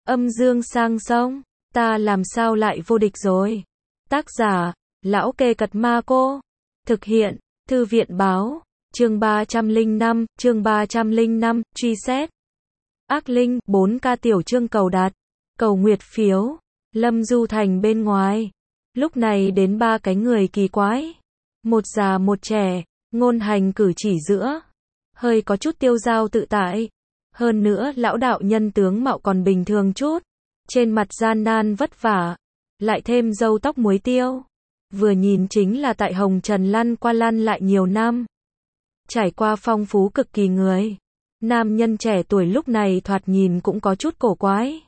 Âm dương sang sông, ta làm sao lại vô địch rồi. Tác giả, Lão Kê Cật Ma Cô. Thực hiện, Thư viện Báo. Chương 305, truy xét. Ác linh, 4K tiểu chương cầu đặt, cầu nguyệt phiếu. Lâm Du Thành bên ngoài. Lúc này đến ba cái người kỳ quái. Một già một trẻ, ngôn hành cử chỉ giữa. Hơi có chút tiêu dao tự tại. Hơn nữa lão đạo nhân tướng mạo còn bình thường chút. Trên mặt gian nan vất vả. Lại thêm râu tóc muối tiêu. Vừa nhìn chính là tại hồng trần lăn qua lăn lại nhiều năm. Trải qua phong phú cực kỳ người. Nam nhân trẻ tuổi lúc này thoạt nhìn cũng có chút cổ quái.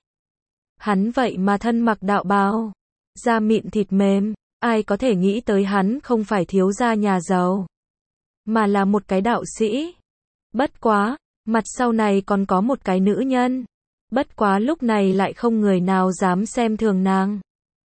Hắn vậy mà thân mặc đạo bào, da mịn thịt mềm, ai có thể nghĩ tới hắn không phải thiếu gia nhà giàu, mà là một cái đạo sĩ. Bất quá, mặt sau này còn có một cái nữ nhân. Bất quá lúc này lại không người nào dám xem thường nàng.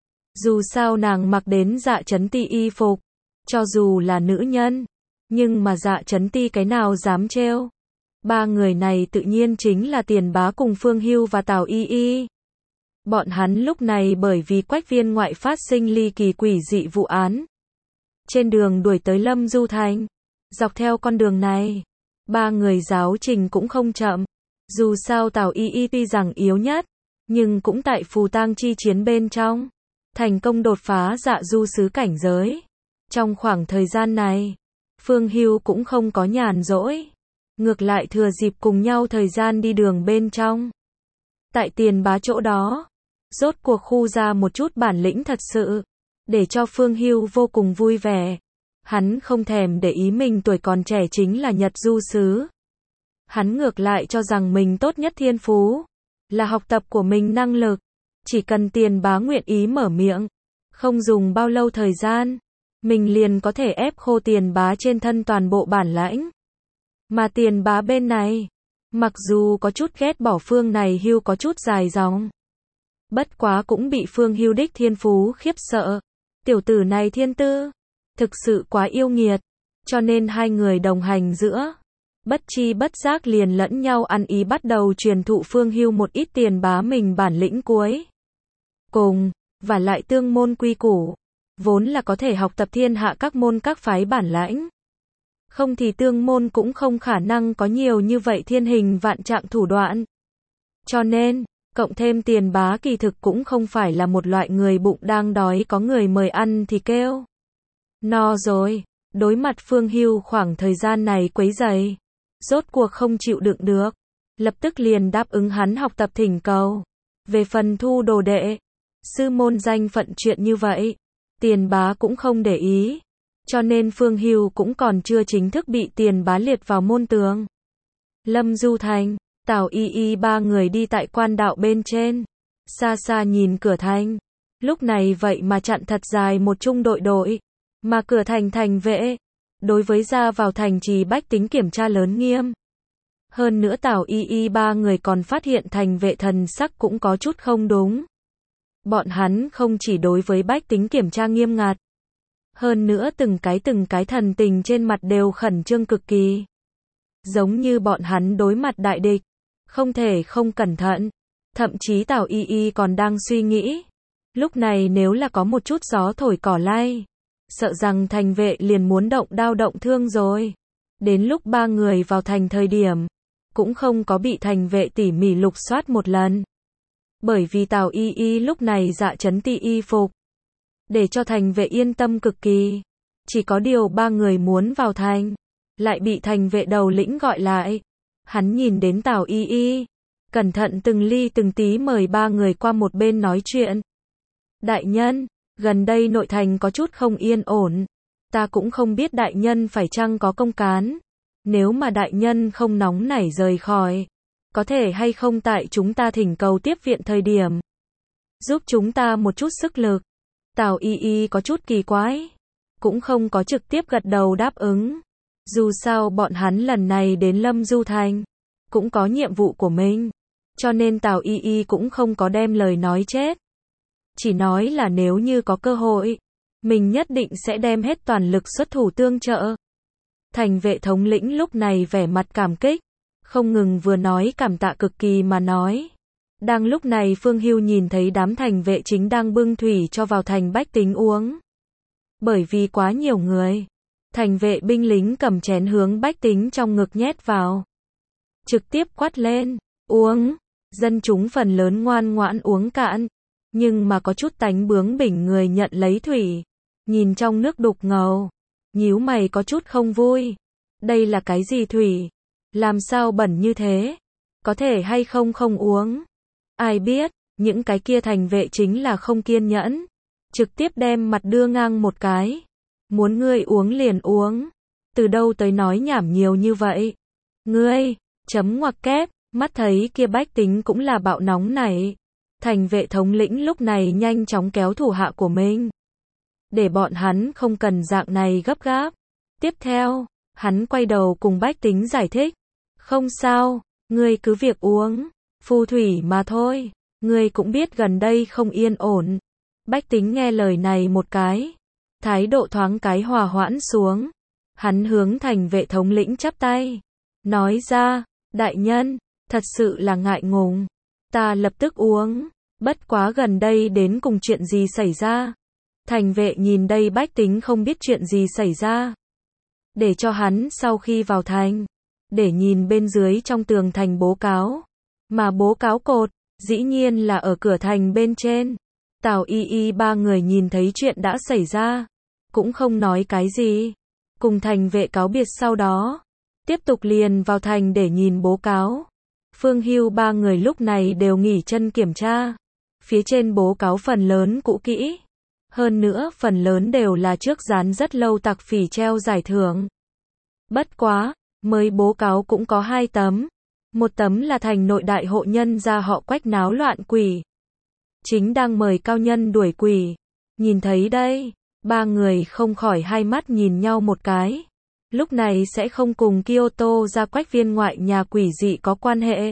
Dù sao nàng mặc đến Dạ Chấn Ti y phục, cho dù là nữ nhân, nhưng mà Dạ Chấn Ti cái nào dám trêu. Ba người này tự nhiên chính là Tiền Bá cùng Phương Hưu và Tào Y Y. Bọn hắn lúc này bởi vì Quách Viên ngoại phát sinh ly kỳ quỷ dị vụ án. Trên đường đuổi tới Lâm Du Thành. Dọc theo con đường này, ba người giáo trình cũng không chậm. Dù sao Tào Y Y tuy rằng yếu nhất, nhưng cũng tại phù tang chi chiến bên trong, thành công đột phá dạ du sứ cảnh giới. Trong khoảng thời gian này, Phương Hưu cũng không có nhàn rỗi. Ngược lại thừa dịp cùng nhau thời gian đi đường bên trong. Tại Tiền Bá chỗ đó, rốt cuộc khu ra một chút bản lĩnh thật sự, để cho Phương Hưu vô cùng vui vẻ. Hắn không thèm để ý mình tuổi còn trẻ chính là Nhật du sứ. Hắn ngược lại cho rằng mình tốt nhất thiên phú, là học tập của mình năng lực. Chỉ cần Tiền Bá nguyện ý mở miệng, không dùng bao lâu thời gian, mình liền có thể ép khô Tiền Bá trên thân toàn bộ bản lãnh. Mà Tiền Bá bên này, mặc dù có chút ghét bỏ Phương này Hưu có chút dài dòng. Bất quá cũng bị Phương Hưu đích thiên phú khiếp sợ. Tiểu tử này thiên tư, thực sự quá yêu nghiệt. Cho nên hai người đồng hành giữa. Bất chi bất giác liền lẫn nhau ăn ý bắt đầu truyền thụ Phương Hưu một ít Tiền Bá mình bản lĩnh cuối cùng, và lại tương môn quy củ. Vốn là có thể học tập thiên hạ các môn các phái bản lãnh. Không thì tương môn cũng không khả năng có nhiều như vậy thiên hình vạn trạng thủ đoạn. Cho nên, cộng thêm Tiền Bá kỳ thực cũng không phải là một loại người bụng đang đói có người mời ăn thì kêu no rồi. Đối mặt Phương Hưu khoảng thời gian này quấy rầy, rốt cuộc không chịu đựng được, lập tức liền đáp ứng hắn học tập thỉnh cầu. Về phần thu đồ đệ, sư môn danh phận chuyện như vậy, Tiền Bá cũng không để ý. Cho nên Phương Hưu cũng còn chưa chính thức bị Tiền Bá liệt vào môn tường. Lâm Du Thành, Tào Y Y ba người đi tại quan đạo bên trên. Xa xa nhìn cửa thành. Lúc này vậy mà chặn thật dài một trung đội. Mà cửa thành thành vệ. Đối với ra vào thành trì bách tính kiểm tra lớn nghiêm. Hơn nữa Tào Y Y ba người còn phát hiện thành vệ thần sắc cũng có chút không đúng. Bọn hắn không chỉ đối với bách tính kiểm tra nghiêm ngặt. Hơn nữa từng cái thần tình trên mặt đều khẩn trương cực kỳ. Giống như bọn hắn đối mặt đại địch. Không thể không cẩn thận. Thậm chí Tào Y Y còn đang suy nghĩ. Lúc này nếu là có một chút gió thổi cỏ lay, sợ rằng thành vệ liền muốn động đao động thương rồi. Đến lúc ba người vào thành thời điểm, cũng không có bị thành vệ tỉ mỉ lục soát một lần. Bởi vì Tào Y Y lúc này Dạ Chấn Ti y phục, để cho thành vệ yên tâm cực kỳ. Chỉ có điều ba người muốn vào thành, lại bị thành vệ đầu lĩnh gọi lại. Hắn nhìn đến Tào Y Y, cẩn thận từng ly từng tí mời ba người qua một bên nói chuyện. Đại nhân, gần đây nội thành có chút không yên ổn. Ta cũng không biết đại nhân phải chăng có công cán. Nếu mà đại nhân không nóng nảy rời khỏi, có thể hay không tại chúng ta thỉnh cầu tiếp viện thời điểm, giúp chúng ta một chút sức lực. Tào Y Y có chút kỳ quái, cũng không có trực tiếp gật đầu đáp ứng. Dù sao bọn hắn lần này đến Lâm Du Thành, cũng có nhiệm vụ của mình. Cho nên Tào Y Y cũng không có đem lời nói chết. Chỉ nói là nếu như có cơ hội, mình nhất định sẽ đem hết toàn lực xuất thủ tương trợ. Thành vệ thống lĩnh lúc này vẻ mặt cảm kích, không ngừng vừa nói cảm tạ cực kỳ mà nói. Đang lúc này Phương Hưu nhìn thấy đám thành vệ chính đang bưng thủy cho vào thành bách tính uống. Bởi vì quá nhiều người, thành vệ binh lính cầm chén hướng bách tính trong ngực nhét vào. Trực tiếp quát lên, uống. Dân chúng phần lớn ngoan ngoãn uống cạn. Nhưng mà có chút tánh bướng bỉnh người nhận lấy thủy. Nhìn trong nước đục ngầu. Nhíu mày có chút không vui. Đây là cái gì thủy? Làm sao bẩn như thế? Có thể hay không không uống? Ai biết, những cái kia thành vệ chính là không kiên nhẫn. Trực tiếp đem mặt đưa ngang một cái. Muốn ngươi uống liền uống. Từ đâu tới nói nhảm nhiều như vậy? Ngươi, chấm ngoặc kép, mắt thấy kia bách tính cũng là bạo nóng này. Thành vệ thống lĩnh lúc này nhanh chóng kéo thủ hạ của mình. Để bọn hắn không cần dạng này gấp gáp. Tiếp theo, hắn quay đầu cùng bách tính giải thích. Không sao, ngươi cứ việc uống. Phù thủy mà thôi. Ngươi cũng biết gần đây không yên ổn. Bách tính nghe lời này một cái. Thái độ thoáng cái hòa hoãn xuống. Hắn hướng thành vệ thống lĩnh chắp tay. Nói ra, đại nhân, thật sự là ngại ngùng. Ta lập tức uống. Bất quá gần đây đến cùng chuyện gì xảy ra. Thành vệ nhìn đây bách tính không biết chuyện gì xảy ra. Để cho hắn sau khi vào thành. Để nhìn bên dưới trong tường thành bố cáo. Mà bố cáo cột, dĩ nhiên là ở cửa thành bên trên. Tào Y Y ba người nhìn thấy chuyện đã xảy ra. Cũng không nói cái gì. Cùng thành vệ cáo biệt sau đó. Tiếp tục liền vào thành để nhìn bố cáo. Phương Hưu ba người lúc này đều nghỉ chân kiểm tra. Phía trên bố cáo phần lớn cũ kỹ. Hơn nữa phần lớn đều là trước dán rất lâu tặc phỉ treo giải thưởng. Bất quá, mới bố cáo cũng có 2 tấm. Một tấm là thành nội đại hộ nhân gia họ Quách náo loạn quỷ. Chính đang mời cao nhân đuổi quỷ. Nhìn thấy đây, ba người không khỏi hai mắt nhìn nhau một cái. Lúc này sẽ không cùng Kyoto ra Quách viên ngoại nhà quỷ dị có quan hệ.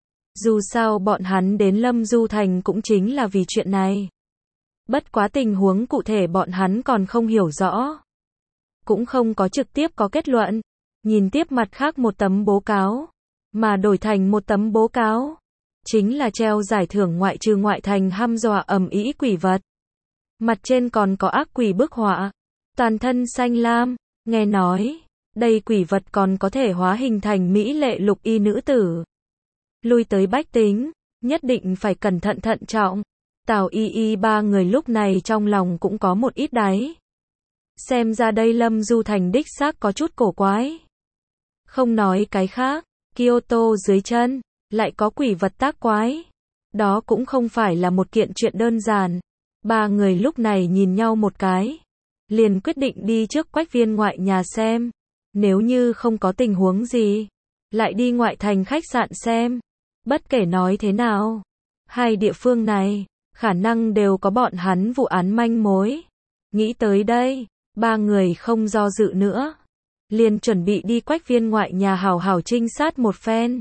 Dù sao bọn hắn đến Lâm Du Thành cũng chính là vì chuyện này. Bất quá tình huống cụ thể bọn hắn còn không hiểu rõ. Cũng không có trực tiếp có kết luận. Nhìn tiếp mặt khác một tấm bố cáo. Mà đổi thành một tấm bố cáo. Chính là treo giải thưởng ngoại trừ ngoại thành hăm dọa ầm ĩ quỷ vật. Mặt trên còn có ác quỷ bức họa. Toàn thân xanh lam. Nghe nói, đây quỷ vật còn có thể hóa hình thành mỹ lệ lục y nữ tử. Lui tới bách tính, nhất định phải cẩn thận thận trọng. Tào Y Y ba người lúc này trong lòng cũng có một ít đáy. Xem ra đây Lâm Du Thành đích xác có chút cổ quái. Không nói cái khác, Kyoto dưới chân, lại có quỷ vật tác quái. Đó cũng không phải là một kiện chuyện đơn giản. Ba người lúc này nhìn nhau một cái. Liền quyết định đi trước Quách viên ngoại nhà xem. Nếu như không có tình huống gì, lại đi ngoại thành khách sạn xem. Bất kể nói thế nào, hai địa phương này, khả năng đều có bọn hắn vụ án manh mối. Nghĩ tới đây, ba người không do dự nữa. Liền chuẩn bị đi Quách viên ngoại nhà hảo hảo trinh sát một phen.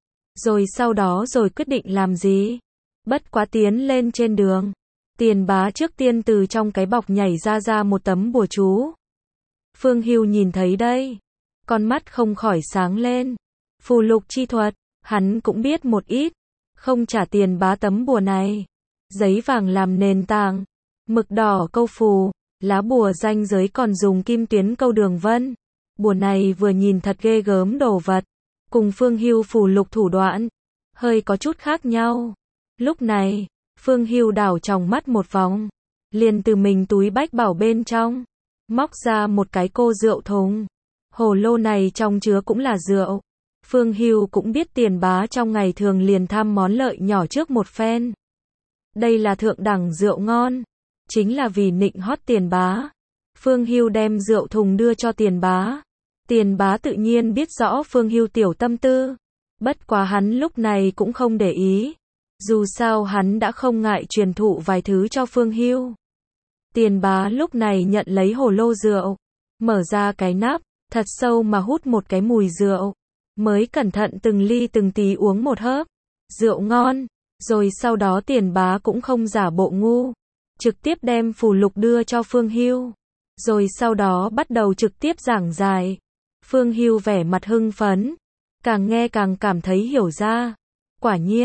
Rồi sau đó rồi quyết định làm gì. Bất quá tiến lên trên đường. Tiền Bá trước tiên từ trong cái bọc nhảy ra một tấm bùa chú. Phương Hưu nhìn thấy đây. Con mắt không khỏi sáng lên. Phù lục chi thuật, hắn cũng biết một ít. Không trả Tiền Bá tấm bùa này. Giấy vàng làm nền tảng. Mực đỏ câu phù. Lá bùa ranh giới còn dùng kim tuyến câu đường vân. Bùa này vừa nhìn thật ghê gớm đồ vật. Cùng Phương Hưu phù lục thủ đoạn. Hơi có chút khác nhau. Lúc này, Phương Hưu đảo tròng mắt một vòng. Liền từ mình túi bách bảo bên trong. Móc ra một cái cô rượu thùng. Hồ lô này trong chứa cũng là rượu. Phương Hưu cũng biết Tiền Bá trong ngày thường liền tham món lợi nhỏ trước một phen. Đây là thượng đẳng rượu ngon. Chính là vì nịnh hót Tiền Bá. Phương Hưu đem rượu thùng đưa cho Tiền Bá. Tiền Bá tự nhiên biết rõ Phương Hưu tiểu tâm tư. Bất quá hắn lúc này cũng không để ý. Dù sao hắn đã không ngại truyền thụ vài thứ cho Phương Hưu. Tiền Bá lúc này nhận lấy hồ lô rượu. Mở ra cái nắp, thật sâu mà hút một cái mùi rượu. Mới cẩn thận từng ly từng tí uống một hớp. Rượu ngon. Rồi sau đó Tiền Bá cũng không giả bộ ngu. Trực tiếp đem phù lục đưa cho Phương Hưu. Rồi sau đó bắt đầu trực tiếp giảng giải. Phương Hưu vẻ mặt hưng phấn. Càng nghe càng cảm thấy hiểu ra. Quả nhiên,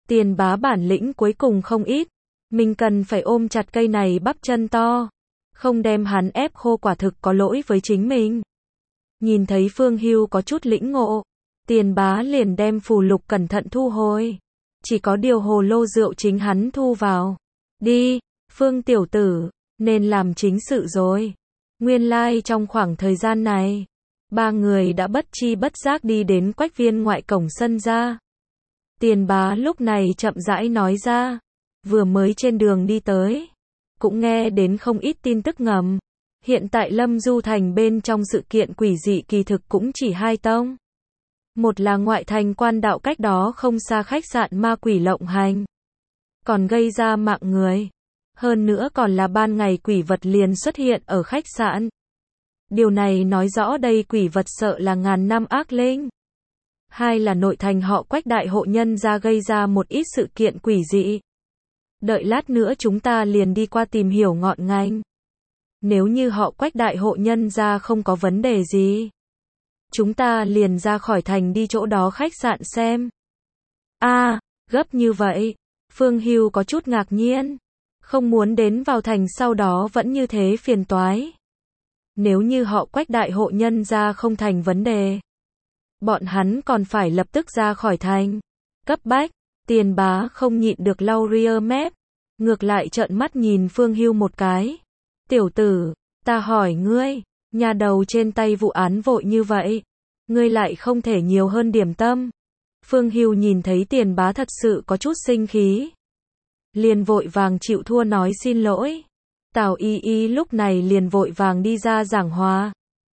Tiền bá bản lĩnh cuối cùng không ít. Mình cần phải ôm chặt cây này bắp chân to. Không đem hắn ép khô quả thực có lỗi với chính mình. Nhìn thấy Phương Hưu có chút lĩnh ngộ. Tiền bá liền đem phù lục cẩn thận thu hồi. Chỉ có điều hồ lô rượu chính hắn thu vào. Đi, Phương tiểu tử, nên làm chính sự rồi. Nguyên lai trong khoảng thời gian này, ba người đã bất chi bất giác đi đến Quách Viên ngoại cổng sân ra. Tiền bá lúc này chậm rãi nói ra, vừa mới trên đường đi tới, cũng nghe đến không ít tin tức ngầm. Hiện tại Lâm Du Thành bên trong sự kiện quỷ dị kỳ thực cũng chỉ hai tông. Một là ngoại thành Quan Đạo cách đó không xa khách sạn ma quỷ lộng hành, còn gây ra mạng người. Hơn nữa còn là ban ngày quỷ vật liền xuất hiện ở khách sạn. Điều này nói rõ đây quỷ vật sợ là ngàn năm ác linh. Hai là nội thành họ Quách đại hộ nhân gia gây ra một ít sự kiện quỷ dị. Đợi lát nữa chúng ta liền đi qua tìm hiểu ngọn ngành. Nếu như họ Quách đại hộ nhân gia không có vấn đề gì, chúng ta liền ra khỏi thành đi chỗ đó khách sạn xem. Gấp như vậy. Phương Hưu có chút ngạc nhiên. Không muốn đến vào thành sau đó vẫn như thế phiền toái. Nếu như họ Quách đại hộ nhân gia không thành vấn đề, bọn hắn còn phải lập tức ra khỏi thành. Cấp bách, Tiền bá không nhịn được lau ria mép. Ngược lại trợn mắt nhìn Phương Hưu một cái. Tiểu tử, ta hỏi ngươi, nhà đầu trên tay vụ án vội như vậy, ngươi lại không thể nhiều hơn điểm tâm. Phương Hưu nhìn thấy Tiền bá thật sự có chút sinh khí, liền vội vàng chịu thua nói xin lỗi. Tào Y Y lúc này liền vội vàng đi ra giảng hòa,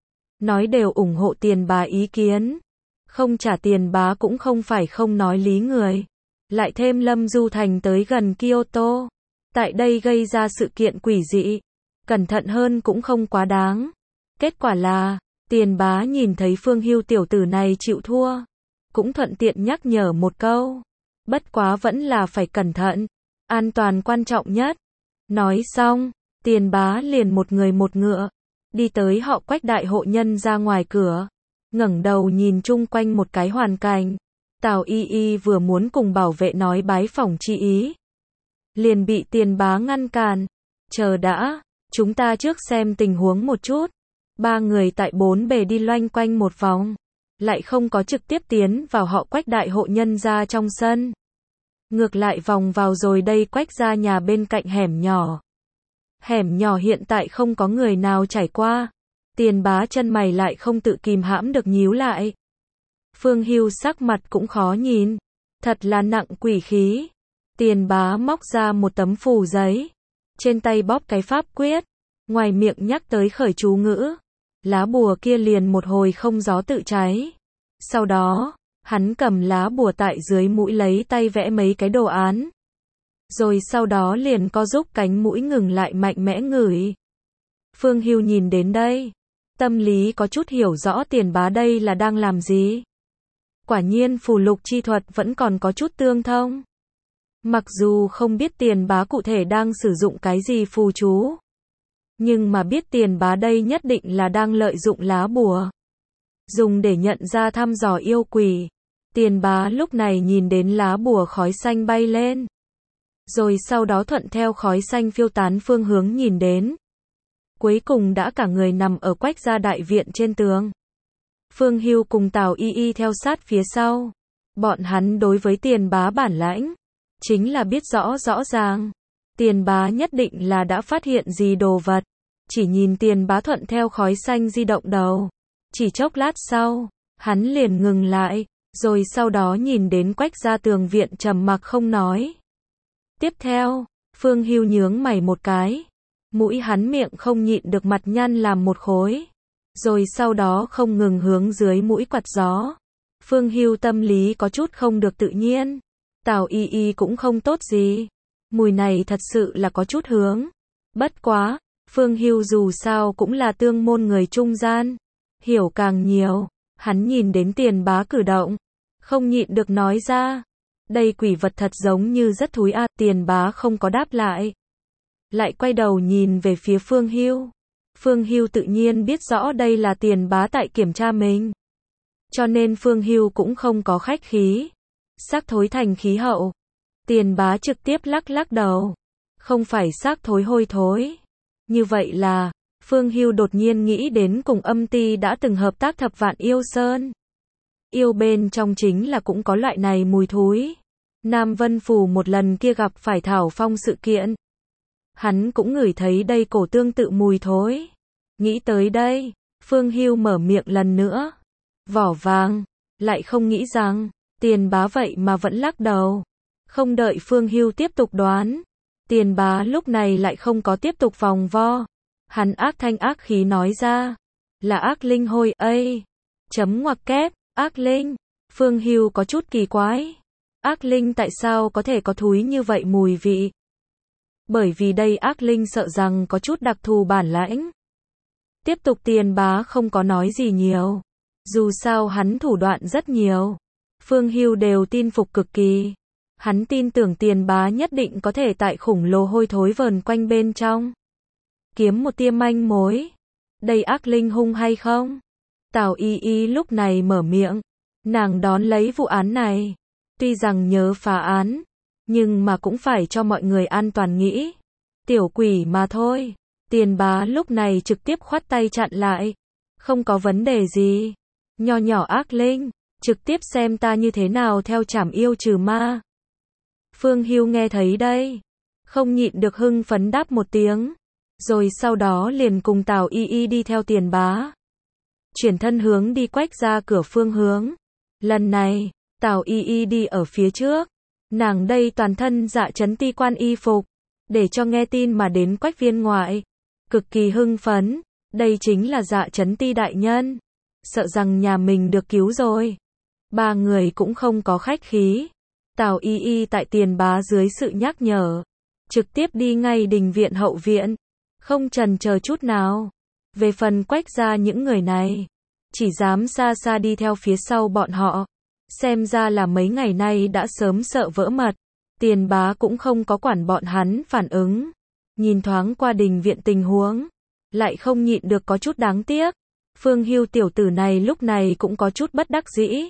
nói đều ủng hộ Tiền bá ý kiến. Không trả Tiền bá cũng không phải không nói lý người. Lại thêm Lâm Du Thành tới gần Kyoto, tại đây gây ra sự kiện quỷ dị, cẩn thận hơn cũng không quá đáng. Kết quả là, Tiền bá nhìn thấy Phương Hưu tiểu tử này chịu thua, cũng thuận tiện nhắc nhở một câu. Bất quá vẫn là phải cẩn thận, an toàn quan trọng nhất. Nói xong, Tiền bá liền một người một ngựa, đi tới họ Quách đại hộ nhân ra ngoài cửa, ngẩng đầu nhìn chung quanh một cái hoàn cảnh. Tào Y Y vừa muốn cùng bảo vệ nói bái phỏng chi ý, liền bị Tiền bá ngăn cản. Chờ đã, chúng ta trước xem tình huống một chút. Ba người tại bốn bề đi loanh quanh một vòng, lại không có trực tiếp tiến vào họ Quách đại hộ nhân ra trong sân. Ngược lại vòng vào rồi đây Quách ra nhà bên cạnh hẻm nhỏ. Hẻm nhỏ hiện tại không có người nào trải qua. Tiền bá chân mày lại không tự kìm hãm được nhíu lại. Phương Hưu sắc mặt cũng khó nhìn, thật là nặng quỷ khí. Tiền bá móc ra một tấm phù giấy, trên tay bóp cái pháp quyết, ngoài miệng nhắc tới khởi chú ngữ. Lá bùa kia liền một hồi không gió tự cháy. Sau đó, hắn cầm lá bùa tại dưới mũi lấy tay vẽ mấy cái đồ án. Rồi sau đó liền co giúp cánh mũi ngừng lại mạnh mẽ ngửi. Phương Hưu nhìn đến đây, tâm lý có chút hiểu rõ Tiền bá đây là đang làm gì. Quả nhiên phù lục chi thuật vẫn còn có chút tương thông. Mặc dù không biết Tiền bá cụ thể đang sử dụng cái gì phù chú, nhưng mà biết Tiền bá đây nhất định là đang lợi dụng lá bùa, dùng để nhận ra thăm dò yêu quỷ. Tiền bá lúc này nhìn đến lá bùa khói xanh bay lên, rồi sau đó thuận theo khói xanh phiêu tán phương hướng nhìn đến. Cuối cùng đã cả người nằm ở Quách gia đại viện trên tường. Phương Hưu cùng Tào Y Y theo sát phía sau. Bọn hắn đối với Tiền bá bản lãnh, chính là biết rõ rõ ràng. Tiền bá nhất định là đã phát hiện gì đồ vật. Chỉ nhìn Tiền bá thuận theo khói xanh di động đầu. Chỉ chốc lát sau, hắn liền ngừng lại, rồi sau đó nhìn đến Quách gia tường viện trầm mặc không nói. Tiếp theo, Phương Hưu nhướng mày một cái. Mũi hắn miệng không nhịn được mặt nhăn làm một khối. Rồi sau đó không ngừng hướng dưới mũi quạt gió. Phương Hưu tâm lý có chút không được tự nhiên. Tào Y Y cũng không tốt gì. Mùi này thật sự là có chút hướng. Bất quá, Phương Hưu dù sao cũng là tương môn người trung gian. Hiểu càng nhiều, hắn nhìn đến Tiền bá cử động, không nhịn được nói ra. Đây quỷ vật thật giống như rất thúi a. Tiền bá không có đáp lại, lại quay đầu nhìn về phía Phương Hưu. Phương Hưu tự nhiên biết rõ đây là Tiền bá tại kiểm tra mình, cho nên Phương Hưu cũng không có khách khí. Sắc thối thành khí hậu, Tiền bá trực tiếp lắc lắc đầu. Không phải xác thối hôi thối. Như vậy là, Phương Hưu đột nhiên nghĩ đến cùng Âm Ti đã từng hợp tác Thập Vạn Yêu Sơn. Yêu bên trong chính là cũng có loại này mùi thúi. Nam Vân Phủ một lần kia gặp phải Thảo Phong sự kiện. Hắn cũng ngửi thấy đây cổ tương tự mùi thối. Nghĩ tới đây, Phương Hưu mở miệng lần nữa. Vỏ vàng, lại không nghĩ rằng, Tiền bá vậy mà vẫn lắc đầu. Không đợi Phương Hưu tiếp tục đoán. Tiền bá lúc này lại không có tiếp tục vòng vo. Hắn ác thanh ác khí nói ra. Là ác linh hôi ây. Chấm ngoặc kép, ác linh. Phương Hưu có chút kỳ quái. Ác linh tại sao có thể có thúi như vậy mùi vị? Bởi vì đây ác linh sợ rằng có chút đặc thù bản lãnh. Tiếp tục Tiền bá không có nói gì nhiều. Dù sao hắn thủ đoạn rất nhiều. Phương Hưu đều tin phục cực kỳ. Hắn tin tưởng Tiền bá nhất định có thể tại khủng lồ hôi thối vờn quanh bên trong. Kiếm một tia manh mối. Đây ác linh hung hay không? Tào Y Y lúc này mở miệng. Nàng đón lấy vụ án này. Tuy rằng nhớ phá án, nhưng mà cũng phải cho mọi người an toàn nghĩ. Tiểu quỷ mà thôi. Tiền bá lúc này trực tiếp khoát tay chặn lại. Không có vấn đề gì. Nho nhỏ ác linh, trực tiếp xem ta như thế nào theo trảm yêu trừ ma. Phương Hưu nghe thấy đây, không nhịn được hưng phấn đáp một tiếng. Rồi sau đó liền cùng Tào Y Y đi theo Tiền bá. Chuyển thân hướng đi Quách ra cửa phương hướng. Lần này, Tào Y Y đi ở phía trước. Nàng đây toàn thân dạ chấn ti quan y phục. Để cho nghe tin mà đến Quách viên ngoại. Cực kỳ hưng phấn. Đây chính là dạ chấn ti đại nhân. Sợ rằng nhà mình được cứu rồi. Ba người cũng không có khách khí. Tào Y Y tại Tiền bá dưới sự nhắc nhở. Trực tiếp đi ngay đình viện hậu viện. Không chần chờ chút nào. Về phần Quách ra những người này. Chỉ dám xa xa đi theo phía sau bọn họ. Xem ra là mấy ngày nay đã sớm sợ vỡ mật. Tiền bá cũng không có quản bọn hắn phản ứng. Nhìn thoáng qua đình viện tình huống. Lại không nhịn được có chút đáng tiếc. Phương Hưu tiểu tử này lúc này cũng có chút bất đắc dĩ.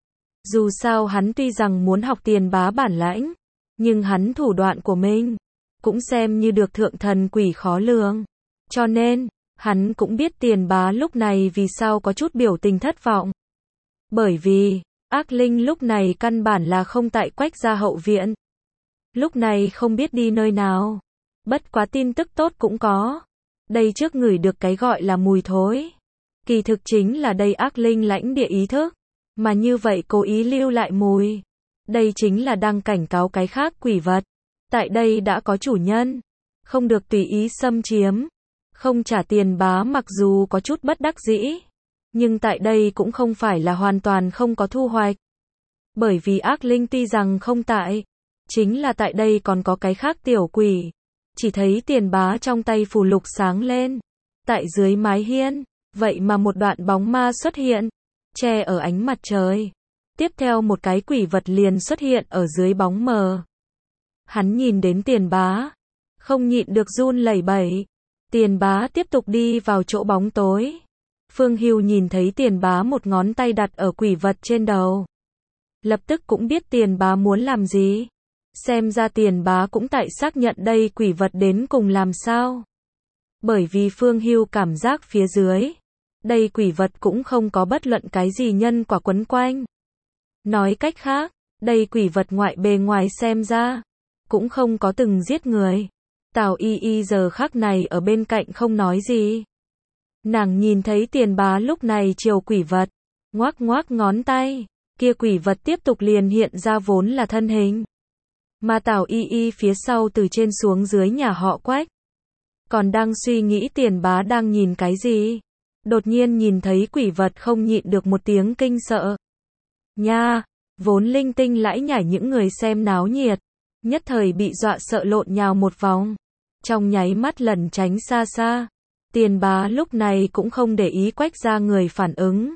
Dù sao hắn tuy rằng muốn học Tiền bá bản lãnh. Nhưng hắn thủ đoạn của mình. Cũng xem như được thượng thần quỷ khó lường. Cho nên, hắn cũng biết Tiền bá lúc này vì sao có chút biểu tình thất vọng. Bởi vì, ác linh lúc này căn bản là không tại Quách gia hậu viện. Lúc này không biết đi nơi nào. Bất quá tin tức tốt cũng có. Đây trước ngửi được cái gọi là mùi thối. Kỳ thực chính là đây ác linh lãnh địa ý thức. Mà như vậy cố ý lưu lại mùi. Đây chính là đang cảnh cáo cái khác quỷ vật. Tại đây đã có chủ nhân. Không được tùy ý xâm chiếm. Không trả Tiền bá mặc dù có chút bất đắc dĩ. Nhưng tại đây cũng không phải là hoàn toàn không có thu hoạch. Bởi vì ác linh tuy rằng không tại. Chính là tại đây còn có cái khác tiểu quỷ. Chỉ thấy Tiền bá trong tay phù lục sáng lên. Tại dưới mái hiên. Vậy mà một đoạn bóng ma xuất hiện. Che ở ánh mặt trời. Tiếp theo một cái quỷ vật liền xuất hiện ở dưới bóng mờ. Hắn nhìn đến Tiền bá. Không nhịn được run lẩy bẩy. Tiền bá tiếp tục đi vào chỗ bóng tối. Phương Hưu nhìn thấy Tiền bá một ngón tay đặt ở quỷ vật trên đầu. Lập tức cũng biết Tiền bá muốn làm gì. Xem ra Tiền bá cũng tại xác nhận đây quỷ vật đến cùng làm sao. Bởi vì Phương Hưu cảm giác phía dưới. Đây quỷ vật cũng không có bất luận cái gì nhân quả quấn quanh. Nói cách khác, đây quỷ vật ngoại bề ngoài xem ra. Cũng không có từng giết người. Tào Y Y giờ khắc này ở bên cạnh không nói gì. Nàng nhìn thấy Tiền bá lúc này chiều quỷ vật. Ngoác ngoác ngón tay. Kia quỷ vật tiếp tục liền hiện ra vốn là thân hình. Mà Tào Y Y phía sau từ trên xuống dưới nhà họ Quách. Còn đang suy nghĩ Tiền bá đang nhìn cái gì. Đột nhiên nhìn thấy quỷ vật không nhịn được một tiếng kinh sợ. Nha, vốn linh tinh lãi nhải những người xem náo nhiệt. Nhất thời bị dọa sợ lộn nhào một vòng. Trong nháy mắt lẩn tránh xa xa. Tiền bá lúc này cũng không để ý Quách ra người phản ứng.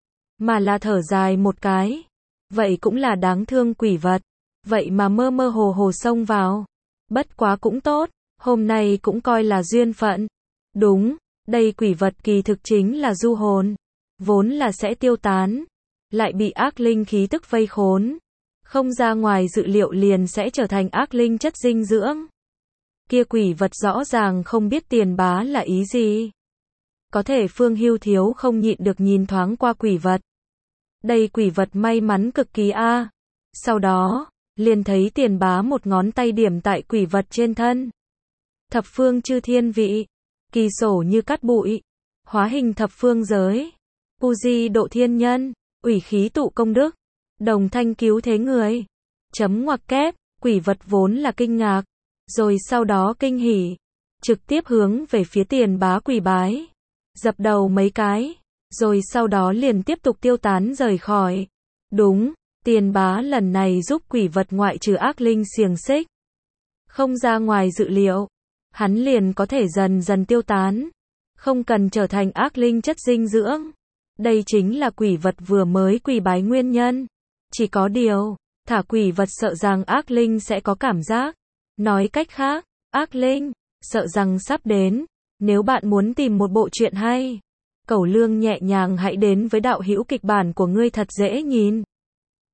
Mà là thở dài một cái. Vậy cũng là đáng thương quỷ vật. Vậy mà mơ mơ hồ hồ xông vào. Bất quá cũng tốt. Hôm nay cũng coi là duyên phận. Đúng, đây quỷ vật kỳ thực chính là du hồn. Vốn là sẽ tiêu tán. Lại bị ác linh khí tức vây khốn. Không ra ngoài dự liệu liền sẽ trở thành ác linh chất dinh dưỡng. Kia quỷ vật rõ ràng không biết tiền bá là ý gì. Có thể Phương Hưu Thiếu không nhịn được nhìn thoáng qua quỷ vật. Đây quỷ vật may mắn cực kỳ a. Sau đó, liền thấy tiền bá một ngón tay điểm tại quỷ vật trên thân. Thập phương chư thiên vị. Kỳ sổ như cát bụi. Hóa hình thập phương giới. Uzi độ thiên nhân. Ủy khí tụ công đức. Đồng thanh cứu thế người. Chấm ngoặc kép. Quỷ vật vốn là kinh ngạc. Rồi sau đó kinh hỉ. Trực tiếp hướng về phía tiền bá quỳ bái. Dập đầu mấy cái. Rồi sau đó liền tiếp tục tiêu tán rời khỏi. Đúng, tiền bá lần này giúp quỷ vật ngoại trừ ác linh xiềng xích. Không ra ngoài dự liệu. Hắn liền có thể dần dần tiêu tán. Không cần trở thành ác linh chất dinh dưỡng. Đây chính là quỷ vật vừa mới quỳ bái nguyên nhân. Chỉ có điều, thả quỷ vật sợ rằng ác linh sẽ có cảm giác. Nói cách khác, ác linh, sợ rằng sắp đến. Nếu bạn muốn tìm một bộ truyện hay, Cẩu Lương nhẹ nhàng hãy đến với đạo hữu kịch bản của ngươi thật dễ nhìn.